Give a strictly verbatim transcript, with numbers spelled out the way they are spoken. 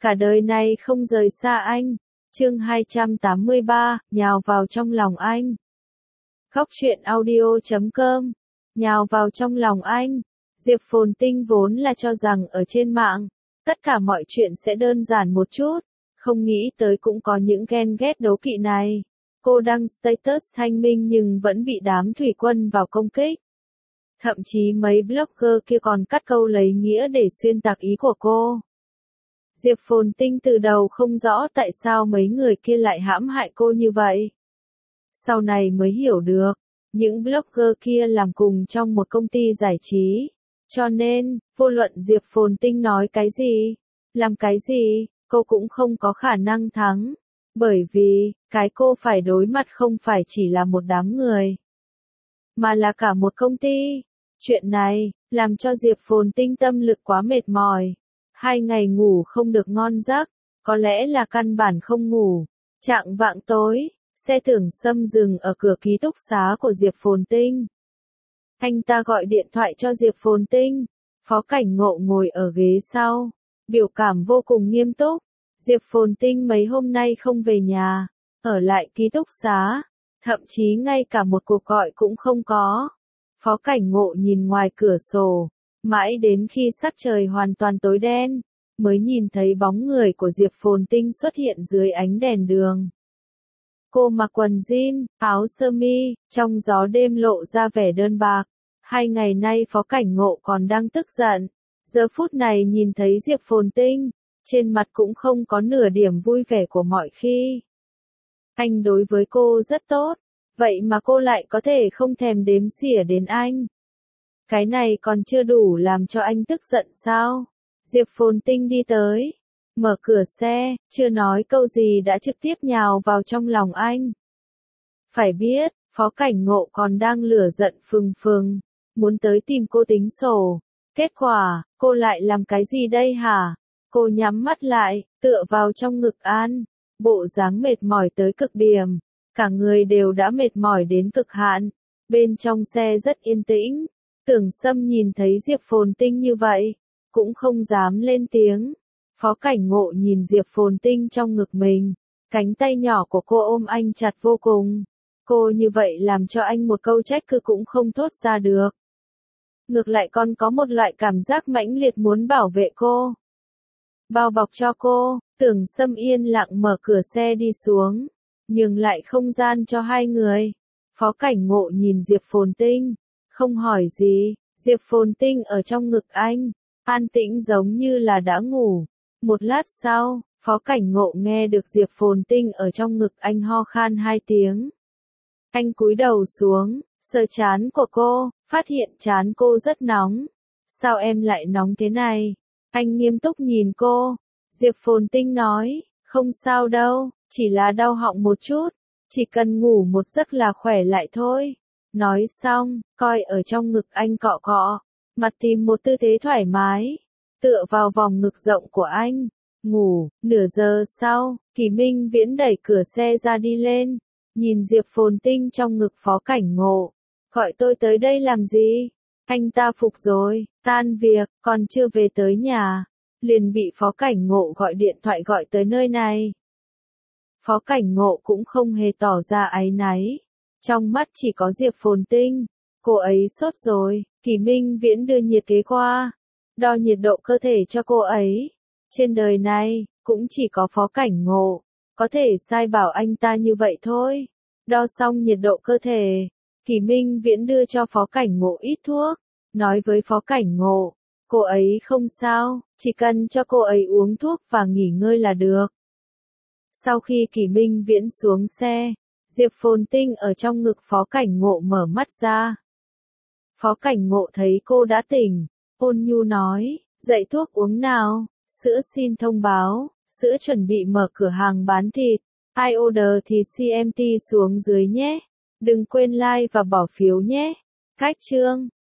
cả đời này không rời xa anh. Chương hai trăm tám mươi ba, nhào vào trong lòng anh. Góc truyện audio chấm com. Nhào vào trong lòng anh. Diệp Phồn Tinh vốn là cho rằng ở trên mạng, tất cả mọi chuyện sẽ đơn giản một chút, không nghĩ tới cũng có những ghen ghét đố kỵ này. Cô đăng status thanh minh nhưng vẫn bị đám thủy quân vào công kích. Thậm chí mấy blogger kia còn cắt câu lấy nghĩa để xuyên tạc ý của cô. Diệp Phồn Tinh từ đầu không rõ tại sao mấy người kia lại hãm hại cô như vậy. Sau này mới hiểu được, những blogger kia làm cùng trong một công ty giải trí. Cho nên, vô luận Diệp Phồn Tinh nói cái gì, làm cái gì, cô cũng không có khả năng thắng. Bởi vì, cái cô phải đối mặt không phải chỉ là một đám người, mà là cả một công ty. Chuyện này, làm cho Diệp Phồn Tinh tâm lực quá mệt mỏi. Hai ngày ngủ không được ngon giấc, có lẽ là căn bản không ngủ. Trạng vạng tối, xe Tưởng Sâm dừng ở cửa ký túc xá của Diệp Phồn Tinh. Anh ta gọi điện thoại cho Diệp Phồn Tinh. Phó Cảnh Ngộ ngồi ở ghế sau, biểu cảm vô cùng nghiêm túc. Diệp Phồn Tinh mấy hôm nay không về nhà, ở lại ký túc xá, thậm chí ngay cả một cuộc gọi cũng không có. Phó Cảnh Ngộ nhìn ngoài cửa sổ, mãi đến khi sắc trời hoàn toàn tối đen, mới nhìn thấy bóng người của Diệp Phồn Tinh xuất hiện dưới ánh đèn đường. Cô mặc quần jean, áo sơ mi, trong gió đêm lộ ra vẻ đơn bạc. Hai ngày nay Phó Cảnh Ngộ còn đang tức giận. Giờ phút này nhìn thấy Diệp Phồn Tinh, trên mặt cũng không có nửa điểm vui vẻ của mọi khi. Anh đối với cô rất tốt, vậy mà cô lại có thể không thèm đếm xỉa đến anh. Cái này còn chưa đủ làm cho anh tức giận sao? Diệp Phồn Tinh đi tới, mở cửa xe, chưa nói câu gì đã trực tiếp nhào vào trong lòng anh. Phải biết, Phó Cảnh Ngộ còn đang lửa giận phừng phừng, muốn tới tìm cô tính sổ. Kết quả, cô lại làm cái gì đây hả? Cô nhắm mắt lại, tựa vào trong ngực anh, bộ dáng mệt mỏi tới cực điểm. Cả người đều đã mệt mỏi đến cực hạn. Bên trong xe rất yên tĩnh. Tưởng Sâm nhìn thấy Diệp Phồn Tinh như vậy, cũng không dám lên tiếng. Phó Cảnh Ngộ nhìn Diệp Phồn Tinh trong ngực mình, cánh tay nhỏ của cô ôm anh chặt vô cùng. Cô như vậy làm cho anh một câu trách cứ cũng không thốt ra được. Ngược lại còn có một loại cảm giác mãnh liệt muốn bảo vệ cô, bao bọc cho cô. Tưởng Sâm yên lặng mở cửa xe đi xuống, nhường lại không gian cho hai người. Phó Cảnh Ngộ nhìn Diệp Phồn Tinh, không hỏi gì. Diệp Phồn Tinh ở trong ngực anh, an tĩnh giống như là đã ngủ. Một lát sau, Phó Cảnh Ngộ nghe được Diệp Phồn Tinh ở trong ngực anh ho khan hai tiếng. Anh cúi đầu xuống, sờ trán của cô, phát hiện trán cô rất nóng. Sao em lại nóng thế này? Anh nghiêm túc nhìn cô. Diệp Phồn Tinh nói, không sao đâu, chỉ là đau họng một chút, chỉ cần ngủ một giấc là khỏe lại thôi. Nói xong, coi ở trong ngực anh cọ cọ, mặt tìm một tư thế thoải mái, tựa vào vòng ngực rộng của anh, ngủ. Nửa giờ sau, Kỳ Minh Viễn đẩy cửa xe ra đi lên, nhìn Diệp Phồn Tinh trong ngực Phó Cảnh Ngộ, gọi tôi tới đây làm gì? Anh ta phục rồi, tan việc, còn chưa về tới nhà, liền bị Phó Cảnh Ngộ gọi điện thoại gọi tới nơi này. Phó Cảnh Ngộ cũng không hề tỏ ra áy náy, trong mắt chỉ có Diệp Phồn Tinh. Cô ấy sốt rồi. Kỳ Minh Viễn đưa nhiệt kế qua, đo nhiệt độ cơ thể cho cô ấy. Trên đời này, cũng chỉ có Phó Cảnh Ngộ có thể sai bảo anh ta như vậy thôi. Đo xong nhiệt độ cơ thể, Kỳ Minh Viễn đưa cho Phó Cảnh Ngộ ít thuốc, nói với Phó Cảnh Ngộ, cô ấy không sao, chỉ cần cho cô ấy uống thuốc và nghỉ ngơi là được. Sau khi Kỳ Minh Viễn xuống xe, Diệp Phồn Tinh ở trong ngực Phó Cảnh Ngộ mở mắt ra. Phó Cảnh Ngộ thấy cô đã tỉnh, ôn nhu nói, dậy thuốc uống nào, sữa xin thông báo, sữa chuẩn bị mở cửa hàng bán thịt, ai order thì xê em tê xuống dưới nhé, đừng quên like và bỏ phiếu nhé. Cách chương